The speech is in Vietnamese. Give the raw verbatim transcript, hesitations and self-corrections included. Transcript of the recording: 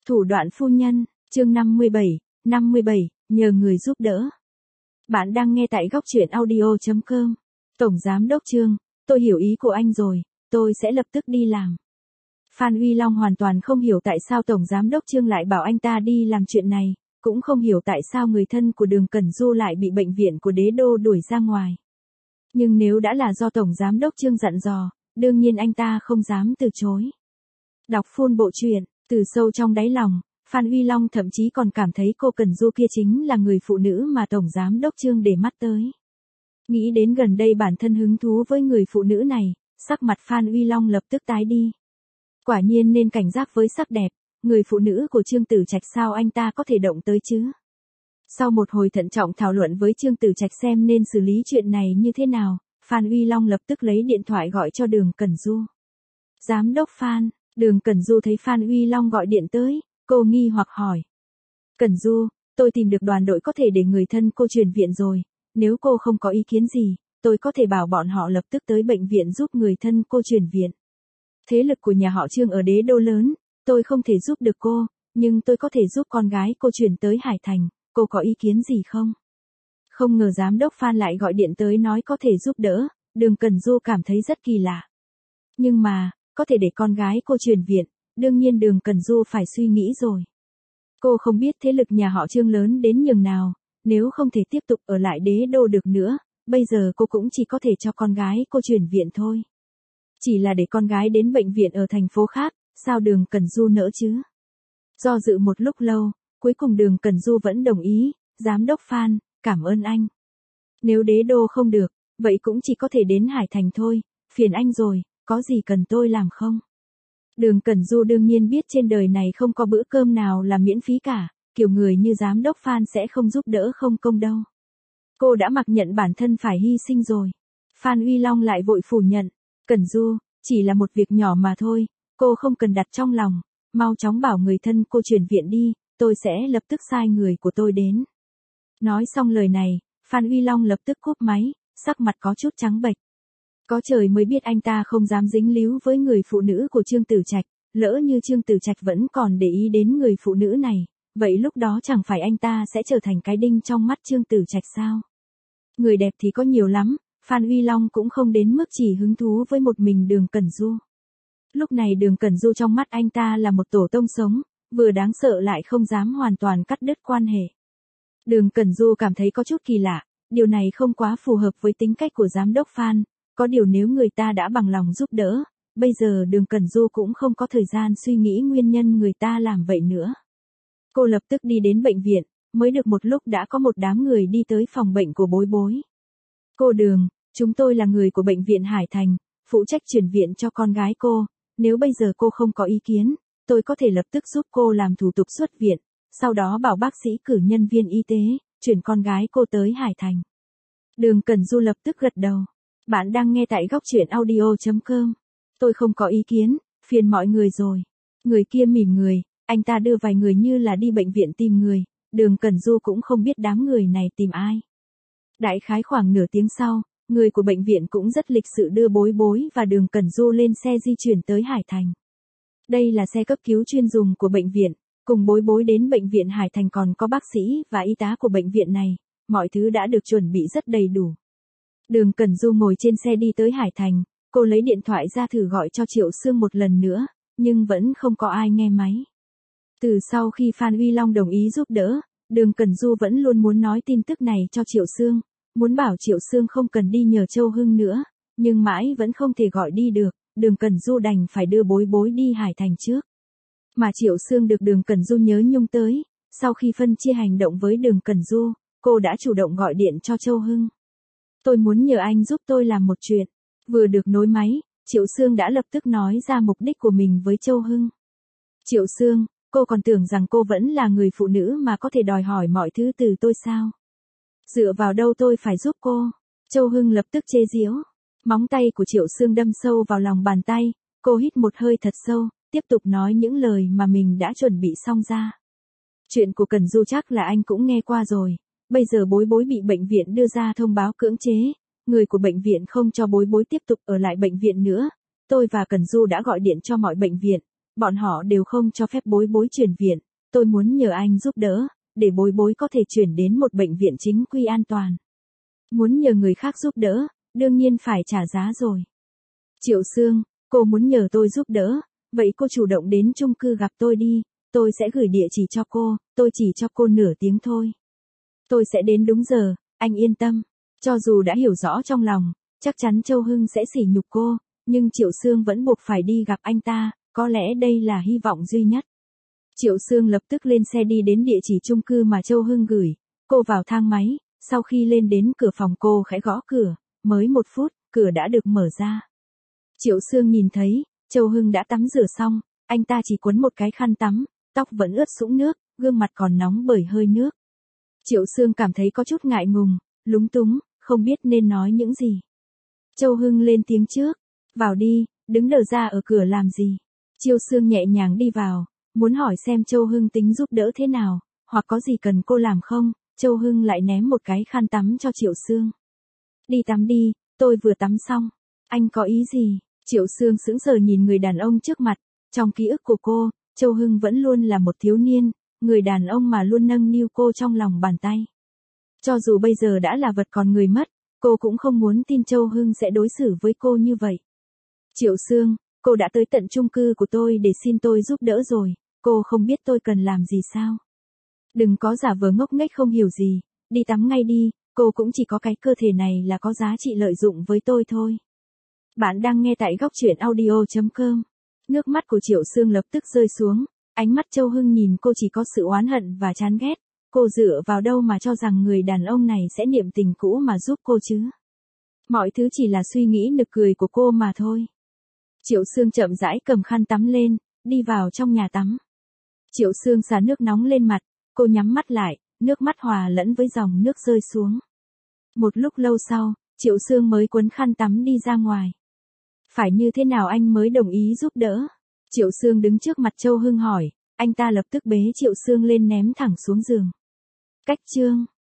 Thủ đoạn phu nhân, chương năm mươi bảy, năm mươi bảy, nhờ người giúp đỡ. Bạn đang nghe tại góc truyện audio chấm com. Tổng Giám đốc Trương, tôi hiểu ý của anh rồi, tôi sẽ lập tức đi làm. Phan Uy Long hoàn toàn không hiểu tại sao Tổng Giám đốc Trương lại bảo anh ta đi làm chuyện này, cũng không hiểu tại sao người thân của Đường Cẩn Du lại bị bệnh viện của Đế Đô đuổi ra ngoài. Nhưng nếu đã là do Tổng Giám đốc Trương dặn dò, đương nhiên anh ta không dám từ chối. Đọc full bộ truyện, từ sâu trong đáy lòng, Phan Uy Long thậm chí còn cảm thấy cô Cẩn Du kia chính là người phụ nữ mà Tổng Giám đốc Trương để mắt tới. Nghĩ đến gần đây bản thân hứng thú với người phụ nữ này, sắc mặt Phan Uy Long lập tức tái đi. Quả nhiên nên cảnh giác với sắc đẹp, người phụ nữ của Trương Tử Trạch sao anh ta có thể động tới chứ? Sau một hồi thận trọng thảo luận với Trương Tử Trạch xem nên xử lý chuyện này như thế nào, Phan Uy Long lập tức lấy điện thoại gọi cho Đường Cẩn Du. Giám đốc Phan, Đường Cẩn Du thấy Phan Uy Long gọi điện tới, cô nghi hoặc hỏi. Cẩn Du, tôi tìm được đoàn đội có thể để người thân cô chuyển viện rồi, nếu cô không có ý kiến gì, tôi có thể bảo bọn họ lập tức tới bệnh viện giúp người thân cô chuyển viện. Thế lực của nhà họ Trương ở Đế Đô lớn, tôi không thể giúp được cô, nhưng tôi có thể giúp con gái cô chuyển tới Hải Thành, cô có ý kiến gì không? Không ngờ giám đốc Phan lại gọi điện tới nói có thể giúp đỡ, Đường Cẩn Du cảm thấy rất kỳ lạ. Nhưng mà, có thể để con gái cô chuyển viện, đương nhiên Đường Cẩn Du phải suy nghĩ rồi. Cô không biết thế lực nhà họ Trương lớn đến nhường nào, nếu không thể tiếp tục ở lại Đế Đô được nữa, bây giờ cô cũng chỉ có thể cho con gái cô chuyển viện thôi. Chỉ là để con gái đến bệnh viện ở thành phố khác, sao Đường Cẩn Du nỡ chứ? Do dự một lúc lâu, cuối cùng Đường Cẩn Du vẫn đồng ý, giám đốc Phan, cảm ơn anh. Nếu Đế Đô không được, vậy cũng chỉ có thể đến Hải Thành thôi, phiền anh rồi, có gì cần tôi làm không? Đường Cẩn Du đương nhiên biết trên đời này không có bữa cơm nào là miễn phí cả, kiểu người như giám đốc Phan sẽ không giúp đỡ không công đâu. Cô đã mặc nhận bản thân phải hy sinh rồi. Phan Uy Long lại vội phủ nhận, Cẩn Du, chỉ là một việc nhỏ mà thôi, cô không cần đặt trong lòng, mau chóng bảo người thân cô chuyển viện đi, tôi sẽ lập tức sai người của tôi đến. Nói xong lời này, Phan Uy Long lập tức cúp máy, sắc mặt có chút trắng bệch. Có trời mới biết anh ta không dám dính líu với người phụ nữ của Trương Tử Trạch, lỡ như Trương Tử Trạch vẫn còn để ý đến người phụ nữ này, vậy lúc đó chẳng phải anh ta sẽ trở thành cái đinh trong mắt Trương Tử Trạch sao? Người đẹp thì có nhiều lắm, Phan Uy Long cũng không đến mức chỉ hứng thú với một mình Đường Cẩn Du. Lúc này Đường Cẩn Du trong mắt anh ta là một tổ tông sống, vừa đáng sợ lại không dám hoàn toàn cắt đứt quan hệ. Đường Cẩn Du cảm thấy có chút kỳ lạ, điều này không quá phù hợp với tính cách của giám đốc Phan, có điều nếu người ta đã bằng lòng giúp đỡ, bây giờ Đường Cẩn Du cũng không có thời gian suy nghĩ nguyên nhân người ta làm vậy nữa. Cô lập tức đi đến bệnh viện, mới được một lúc đã có một đám người đi tới phòng bệnh của Bối Bối. Cô Đường, chúng tôi là người của bệnh viện Hải Thành, phụ trách chuyển viện cho con gái cô, nếu bây giờ cô không có ý kiến, tôi có thể lập tức giúp cô làm thủ tục xuất viện, sau đó bảo bác sĩ cử nhân viên y tế, chuyển con gái cô tới Hải Thành. Đường Cẩn Du lập tức gật đầu. Bạn đang nghe tại góc truyện audio chấm com. Tôi không có ý kiến, phiền mọi người rồi. Người kia mỉm người, anh ta đưa vài người như là đi bệnh viện tìm người, Đường Cẩn Du cũng không biết đám người này tìm ai. Đại khái khoảng nửa tiếng sau, người của bệnh viện cũng rất lịch sự đưa Bối Bối và Đường Cẩn Du lên xe di chuyển tới Hải Thành. Đây là xe cấp cứu chuyên dùng của bệnh viện, cùng Bối Bối đến bệnh viện Hải Thành còn có bác sĩ và y tá của bệnh viện này, mọi thứ đã được chuẩn bị rất đầy đủ. Đường Cẩn Du ngồi trên xe đi tới Hải Thành, cô lấy điện thoại ra thử gọi cho Triệu Sương một lần nữa, nhưng vẫn không có ai nghe máy. Từ sau khi Phan Uy Long đồng ý giúp đỡ, Đường Cẩn Du vẫn luôn muốn nói tin tức này cho Triệu Sương, muốn bảo Triệu Sương không cần đi nhờ Châu Hưng nữa, nhưng mãi vẫn không thể gọi đi được, Đường Cẩn Du đành phải đưa Bối Bối đi Hải Thành trước. Mà Triệu Sương được Đường Cẩn Du nhớ nhung tới, sau khi phân chia hành động với Đường Cẩn Du, cô đã chủ động gọi điện cho Châu Hưng. Tôi muốn nhờ anh giúp tôi làm một chuyện. Vừa được nối máy, Triệu Sương đã lập tức nói ra mục đích của mình với Châu Hưng. Triệu Sương, cô còn tưởng rằng cô vẫn là người phụ nữ mà có thể đòi hỏi mọi thứ từ tôi sao? Dựa vào đâu tôi phải giúp cô? Châu Hưng lập tức chế giễu. Móng tay của Triệu Sương đâm sâu vào lòng bàn tay, cô hít một hơi thật sâu, tiếp tục nói những lời mà mình đã chuẩn bị xong ra. Chuyện của Cẩn Du chắc là anh cũng nghe qua rồi. Bây giờ Bối Bối bị bệnh viện đưa ra thông báo cưỡng chế, người của bệnh viện không cho Bối Bối tiếp tục ở lại bệnh viện nữa. Tôi và Cẩn Du đã gọi điện cho mọi bệnh viện, Bọn họ đều không cho phép Bối Bối chuyển viện, tôi muốn nhờ anh giúp đỡ, để Bối Bối có thể chuyển đến một bệnh viện chính quy an toàn. Muốn nhờ người khác giúp đỡ, đương nhiên phải trả giá rồi. Triệu Sương, cô muốn nhờ tôi giúp đỡ, vậy cô chủ động đến chung cư gặp tôi đi, tôi sẽ gửi địa chỉ cho cô, tôi chỉ cho cô nửa tiếng thôi. Tôi sẽ đến đúng giờ, anh yên tâm. Cho dù đã hiểu rõ trong lòng, chắc chắn Châu Hưng sẽ sỉ nhục cô, nhưng Triệu Sương vẫn buộc phải đi gặp anh ta, có lẽ đây là hy vọng duy nhất. Triệu Sương lập tức lên xe đi đến địa chỉ chung cư mà Châu Hưng gửi, cô vào thang máy, sau khi lên đến cửa phòng cô khẽ gõ cửa, mới một phút, cửa đã được mở ra. Triệu Sương nhìn thấy, Châu Hưng đã tắm rửa xong, anh ta chỉ quấn một cái khăn tắm, tóc vẫn ướt sũng nước, gương mặt còn nóng bởi hơi nước. Triệu Sương cảm thấy có chút ngại ngùng, lúng túng, không biết nên nói những gì. Châu Hưng lên tiếng trước, vào đi, đứng đờ ra ở cửa làm gì. Triệu Sương nhẹ nhàng đi vào, muốn hỏi xem Châu Hưng tính giúp đỡ thế nào, hoặc có gì cần cô làm không. Châu Hưng lại ném một cái khăn tắm cho Triệu Sương. Đi tắm đi, tôi vừa tắm xong. Anh có ý gì? Triệu Sương sững sờ nhìn người đàn ông trước mặt, trong ký ức của cô, Châu Hưng vẫn luôn là một thiếu niên, người đàn ông mà luôn nâng niu cô trong lòng bàn tay. Cho dù bây giờ đã là vật còn người mất, cô cũng không muốn tin Châu Hưng sẽ đối xử với cô như vậy. Triệu Sương, cô đã tới tận chung cư của tôi để xin tôi giúp đỡ rồi, cô không biết tôi cần làm gì sao? Đừng có giả vờ ngốc nghếch không hiểu gì, đi tắm ngay đi, cô cũng chỉ có cái cơ thể này là có giá trị lợi dụng với tôi thôi. Bạn đang nghe tại góc truyện audio chấm com. Nước mắt của Triệu Sương lập tức rơi xuống, ánh mắt Châu Hưng nhìn cô chỉ có sự oán hận và chán ghét, cô dựa vào đâu mà cho rằng người đàn ông này sẽ niệm tình cũ mà giúp cô chứ? Mọi thứ chỉ là suy nghĩ nực cười của cô mà thôi. Triệu Sương chậm rãi cầm khăn tắm lên, đi vào trong nhà tắm. Triệu Sương xả nước nóng lên mặt, cô nhắm mắt lại, nước mắt hòa lẫn với dòng nước rơi xuống. Một lúc lâu sau, Triệu Sương mới quấn khăn tắm đi ra ngoài. Phải như thế nào anh mới đồng ý giúp đỡ? Triệu Sương đứng trước mặt Châu Hưng hỏi, anh ta lập tức bế Triệu Sương lên ném thẳng xuống giường. Cách chương